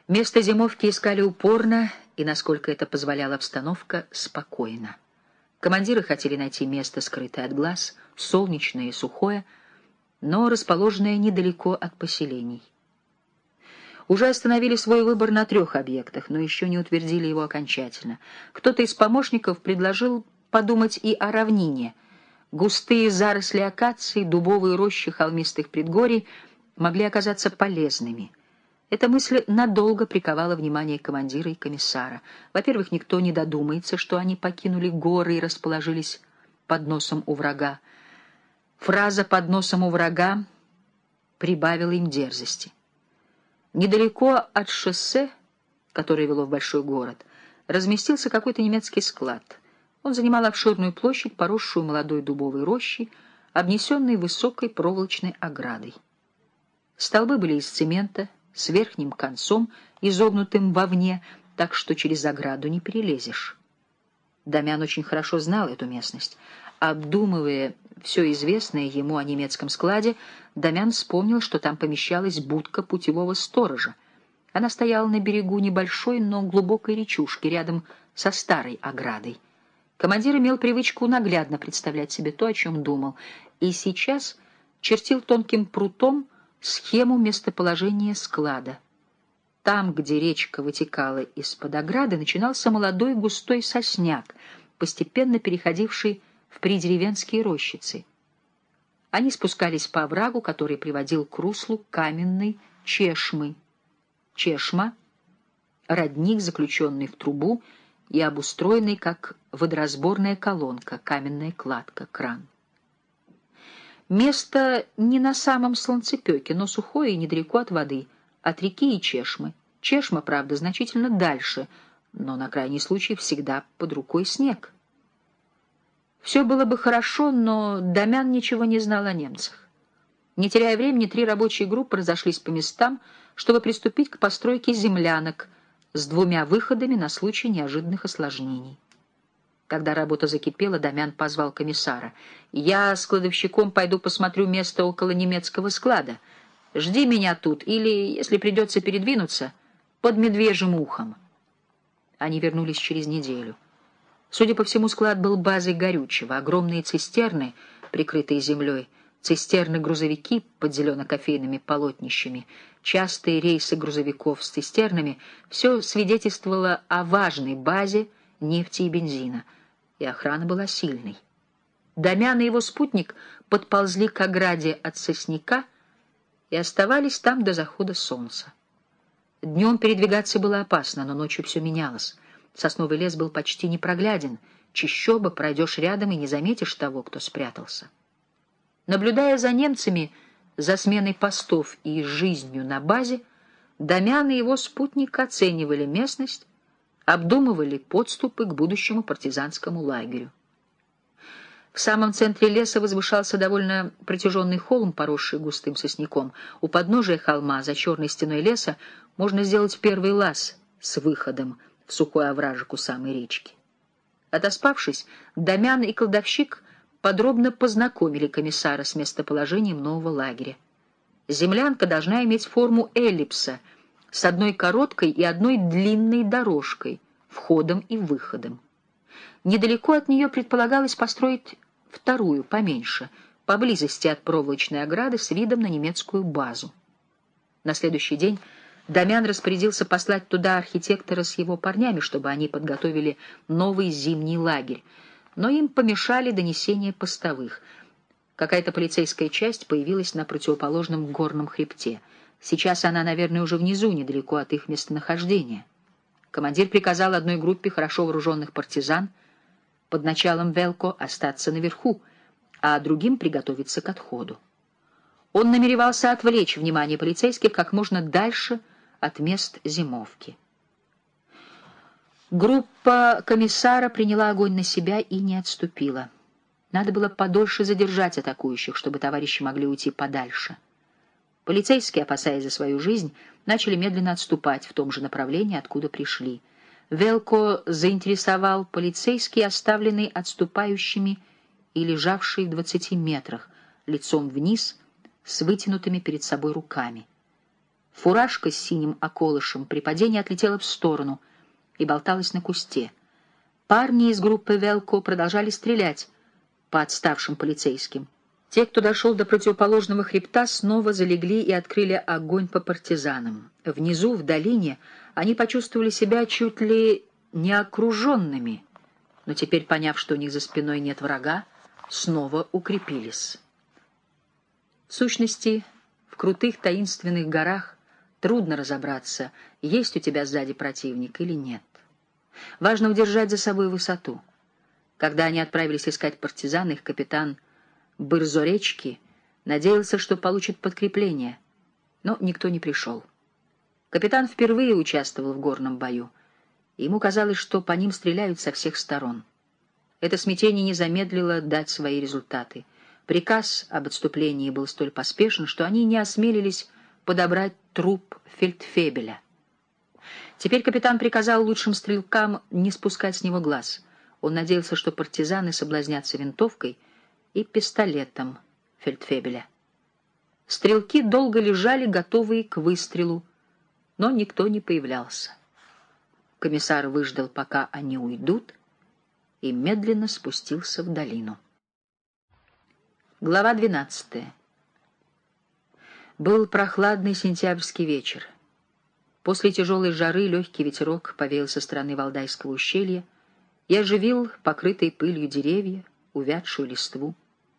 Место зимовки искали упорно и, насколько это позволяла обстановка, спокойно. Командиры хотели найти место, скрытое от глаз, солнечное и сухое, но расположенное недалеко от поселений. Уже остановили свой выбор на 3 объектах, но еще не утвердили его окончательно. Кто-то из помощников предложил подумать и о равнине. Густые заросли акаций, дубовые рощи холмистых предгорий могли оказаться полезными. Эта мысль надолго приковала внимание командира и комиссара. Во-первых, никто не додумается, что они покинули горы и расположились под носом у врага. Фраза «под носом у врага» прибавила им дерзости. Недалеко от шоссе, которое вело в большой город, разместился какой-то немецкий склад. Он занимал обширную площадь, поросшую молодой дубовой рощей, обнесенной высокой проволочной оградой. Столбы были из цемента, с верхним концом, изогнутым вовне, так что через ограду не перелезешь. Дамян очень хорошо знал эту местность. Обдумывая все известное ему о немецком складе, Дамян вспомнил, что там помещалась будка путевого сторожа. Она стояла на берегу небольшой, но глубокой речушки, рядом со старой оградой. Командир имел привычку наглядно представлять себе то, о чем думал, и сейчас чертил тонким прутом схему местоположения склада. Там, где речка вытекала из-под ограды, начинался молодой густой сосняк, постепенно переходивший в придеревенские рощицы. Они спускались по оврагу, который приводил к руслу каменной чешмы. Чешма — родник, заключенный в трубу и обустроенный как водоразборная колонка, каменная кладка, кран. Место не на самом солнцепеке, но сухое и недалеко от воды, от реки и чешмы. Чешма, правда, значительно дальше, но на крайний случай всегда под рукой снег. Все было бы хорошо, но Дамян ничего не знал о немцах. Не теряя времени, 3 рабочие группы разошлись по местам, чтобы приступить к постройке землянок с 2 выходами на случай неожиданных осложнений. Когда работа закипела, Дамян позвал комиссара. «Я с кладовщиком пойду посмотрю место около немецкого склада. Жди меня тут, или, если придется передвинуться, под медвежьим ухом». Они вернулись через неделю. Судя по всему, склад был базой горючего. Огромные цистерны, прикрытые землей, цистерны-грузовики под зелено-кофейными полотнищами, частые рейсы грузовиков с цистернами — все свидетельствовало о важной базе нефти и бензина, и охрана была сильной. Дамян и его спутник подползли к ограде от сосняка и оставались там до захода солнца. Днем передвигаться было опасно, но ночью все менялось. Сосновый лес был почти непрогляден, чащоба, пройдешь рядом и не заметишь того, кто спрятался. Наблюдая за немцами, за сменой постов и жизнью на базе, Дамян и его спутник оценивали местность, обдумывали подступы к будущему партизанскому лагерю. В самом центре леса возвышался довольно протяженный холм, поросший густым сосняком. У подножия холма, за черной стеной леса, можно сделать первый лаз с выходом в сухой овражек у самой речки. Отоспавшись, Дамян и кладовщик подробно познакомили комиссара с местоположением нового лагеря. Землянка должна иметь форму эллипса с 1 короткой и 1 длинной дорожкой, входом и выходом. Недалеко от нее предполагалось построить 2, поменьше, поблизости от проволочной ограды с видом на немецкую базу. На следующий день Дамян распорядился послать туда архитектора с его парнями, чтобы они подготовили новый зимний лагерь, но им помешали донесения постовых. Какая-то полицейская часть появилась на противоположном горном хребте. Сейчас она, наверное, уже внизу, недалеко от их местонахождения. Командир приказал одной группе хорошо вооруженных партизан под началом Велко остаться наверху, а другим приготовиться к отходу. Он намеревался отвлечь внимание полицейских как можно дальше от мест зимовки. Группа комиссара приняла огонь на себя и не отступила. Надо было подольше задержать атакующих, чтобы товарищи могли уйти подальше. Полицейские, опасаясь за свою жизнь, начали медленно отступать в том же направлении, откуда пришли. Велко заинтересовал полицейский, оставленный отступающими и лежавший в 20 метрах, лицом вниз, с вытянутыми перед собой руками. Фуражка с синим околышем при падении отлетела в сторону и болталась на кусте. Парни из группы «Велко» продолжали стрелять по отставшим полицейским. Те, кто дошел до противоположного хребта, снова залегли и открыли огонь по партизанам. Внизу, в долине, они почувствовали себя чуть ли не окруженными, но теперь, поняв, что у них за спиной нет врага, снова укрепились. В сущности, в крутых таинственных горах трудно разобраться, есть у тебя сзади противник или нет. Важно удержать за собой высоту. Когда они отправились искать партизан, их капитан Бырзоречки надеялся, что получит подкрепление, но никто не пришел. Капитан впервые участвовал в горном бою, и ему казалось, что по ним стреляют со всех сторон. Это смятение не замедлило дать свои результаты. Приказ об отступлении был столь поспешен, что они не осмелились подобрать труп фельдфебеля. Теперь капитан приказал лучшим стрелкам не спускать с него глаз. Он надеялся, что партизаны соблазнятся винтовкой и пистолетом фельдфебеля. Стрелки долго лежали, готовые к выстрелу, но никто не появлялся. Комиссар выждал, пока они уйдут, и медленно спустился в долину. Глава 12. Был прохладный сентябрьский вечер. После тяжелой жары легкий ветерок повеял со стороны Валдайского ущелья и оживил покрытые пылью деревья, увядшую листву.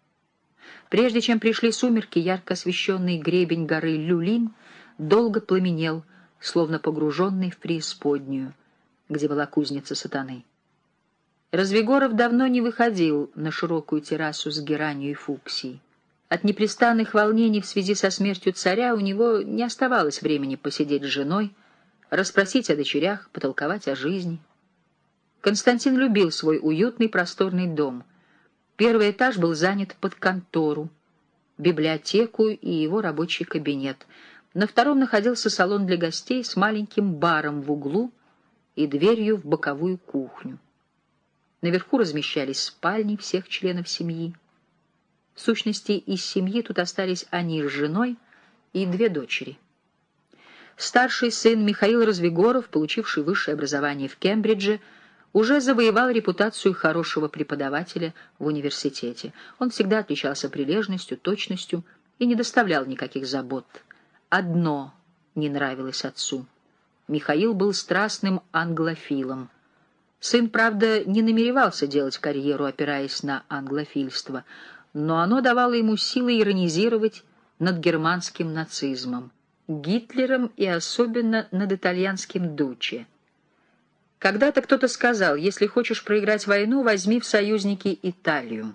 Прежде чем пришли сумерки, ярко освещенный гребень горы Люлин долго пламенел, словно погруженный в преисподнюю, где была кузница сатаны. Развигоров давно не выходил на широкую террасу с геранью и фуксией. От непрестанных волнений в связи со смертью царя у него не оставалось времени посидеть с женой, расспросить о дочерях, потолковать о жизни. Константин любил свой уютный просторный дом. Первый этаж был занят под контору, библиотеку и его рабочий кабинет. На втором находился салон для гостей с маленьким баром в углу и дверью в боковую кухню. Наверху размещались спальни всех членов семьи. В сущности, из семьи тут остались они с женой и две дочери. Старший сын Михаил Развигоров, получивший высшее образование в Кембридже, уже завоевал репутацию хорошего преподавателя в университете. Он всегда отличался прилежностью, точностью и не доставлял никаких забот. Одно не нравилось отцу. Михаил был страстным англофилом. Сын, правда, не намеревался делать карьеру, опираясь на англофильство, но оно давало ему силы иронизировать над германским нацизмом, Гитлером и особенно над итальянским дуче. Когда-то кто-то сказал: если хочешь проиграть войну, возьми в союзники Италию.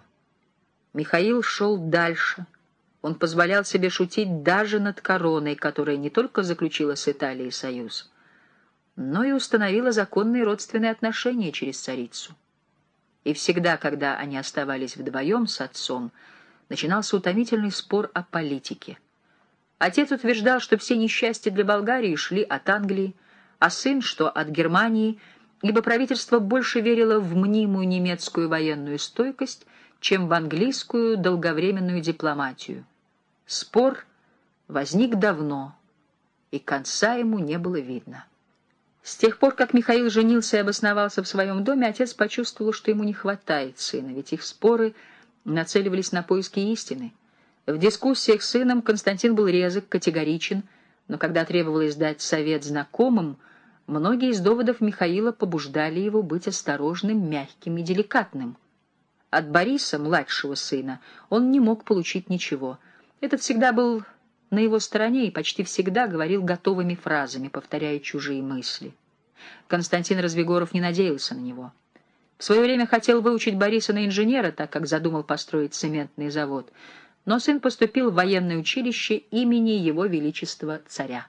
Михаил шел дальше. Он позволял себе шутить даже над короной, которая не только заключила с Италией союз, но и установила законные родственные отношения через царицу. И всегда, когда они оставались вдвоем с отцом, начинался утомительный спор о политике. Отец утверждал, что все несчастья для Болгарии шли от Англии, а сын, что от Германии, ибо правительство больше верило в мнимую немецкую военную стойкость, чем в английскую долговременную дипломатию. Спор возник давно, и конца ему не было видно. С тех пор, как Михаил женился и обосновался в своем доме, отец почувствовал, что ему не хватает сына, ведь их споры нацеливались на поиски истины. В дискуссиях с сыном Константин был резок, категоричен, но когда требовалось дать совет знакомым, многие из доводов Михаила побуждали его быть осторожным, мягким и деликатным. От Бориса, младшего сына, он не мог получить ничего. Этот всегда был на его стороне и почти всегда говорил готовыми фразами, повторяя чужие мысли. Константин Развигоров не надеялся на него. В свое время хотел выучить Бориса на инженера, так как задумал построить цементный завод, но сын поступил в военное училище имени Его Величества Царя.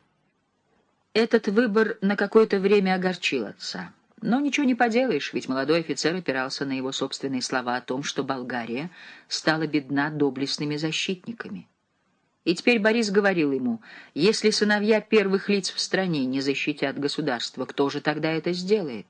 Этот выбор на какое-то время огорчил отца. Но ничего не поделаешь, ведь молодой офицер опирался на его собственные слова о том, что Болгария стала бедна доблестными защитниками. И теперь Борис говорил ему: если сыновья первых лиц в стране не защитят государство, кто же тогда это сделает?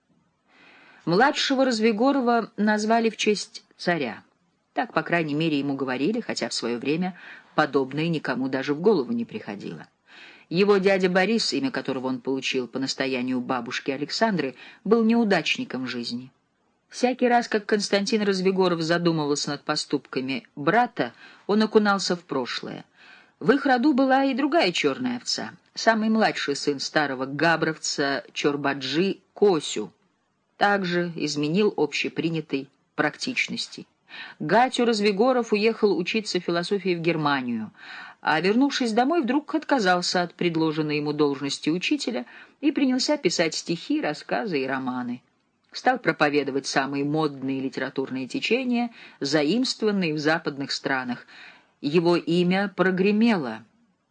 Младшего Развигорова назвали в честь царя. Так, по крайней мере, ему говорили, хотя в свое время подобное никому даже в голову не приходило. Его дядя Борис, имя которого он получил по настоянию бабушки Александры, был неудачником в жизни. Всякий раз, как Константин Развигоров задумывался над поступками брата, он окунался в прошлое. В их роду была и другая черная овца, самый младший сын старого габровца Чорбаджи Косю, также изменил общепринятой практичности. Гатю Развигоров уехал учиться философии в Германию, а, вернувшись домой, вдруг отказался от предложенной ему должности учителя и принялся писать стихи, рассказы и романы. Стал проповедовать самые модные литературные течения, заимствованные в западных странах. Его имя прогремело.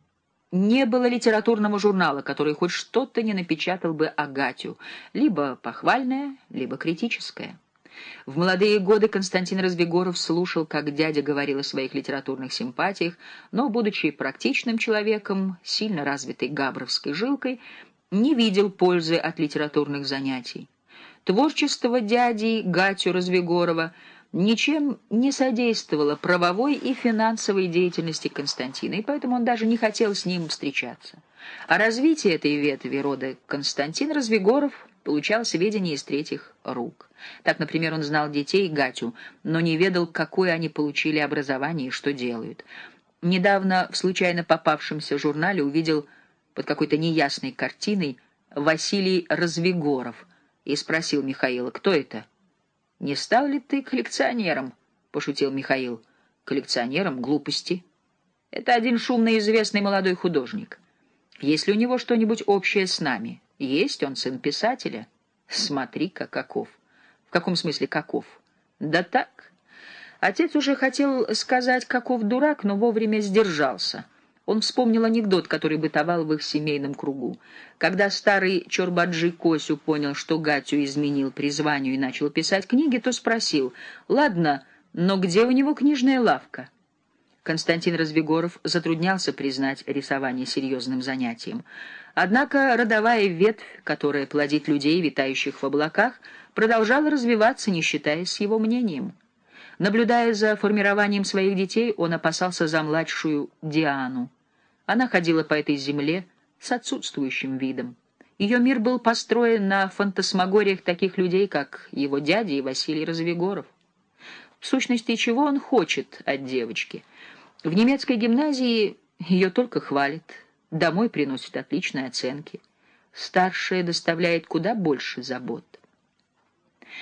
Не было литературного журнала, который хоть что-то не напечатал бы о Гатю, либо похвальное, либо критическое. В молодые годы Константин Развигоров слушал, как дядя говорил о своих литературных симпатиях, но, будучи практичным человеком, сильно развитой габровской жилкой, не видел пользы от литературных занятий. Творчество дяди Гатю Развигорова ничем не содействовало правовой и финансовой деятельности Константина, и поэтому он даже не хотел с ним встречаться. О развитии этой ветви рода Константин Развигоров получал сведения из третьих рук. Так, например, он знал детей Гатю, но не ведал, какое они получили образование и что делают. Недавно в случайно попавшемся журнале увидел под какой-то неясной картиной Василий Развигоров и спросил Михаила: «Кто это?» «Не стал ли ты коллекционером?» — пошутил Михаил. «Коллекционером? Глупости. Это один шумный известный молодой художник. Есть ли у него что-нибудь общее с нами? Есть, он сын писателя. Смотри-ка, каков». «В каком смысле каков?» «Да так». Отец уже хотел сказать «каков дурак», но вовремя сдержался. Он вспомнил анекдот, который бытовал в их семейном кругу. Когда старый Чорбаджи Косю понял, что Гатю изменил призванию и начал писать книги, то спросил: «Ладно, но где у него книжная лавка?» Константин Развигоров затруднялся признать рисование серьезным занятием. Однако родовая ветвь, которая плодит людей, витающих в облаках, продолжала развиваться, не считаясь с его мнением. Наблюдая за формированием своих детей, он опасался за младшую Диану. Она ходила по этой земле с отсутствующим видом. Ее мир был построен на фантасмагориях таких людей, как его дядя и Василий Развигоров. В сущности, чего он хочет от девочки? В немецкой гимназии ее только хвалят, домой приносят отличные оценки. Старшая доставляет куда больше забот.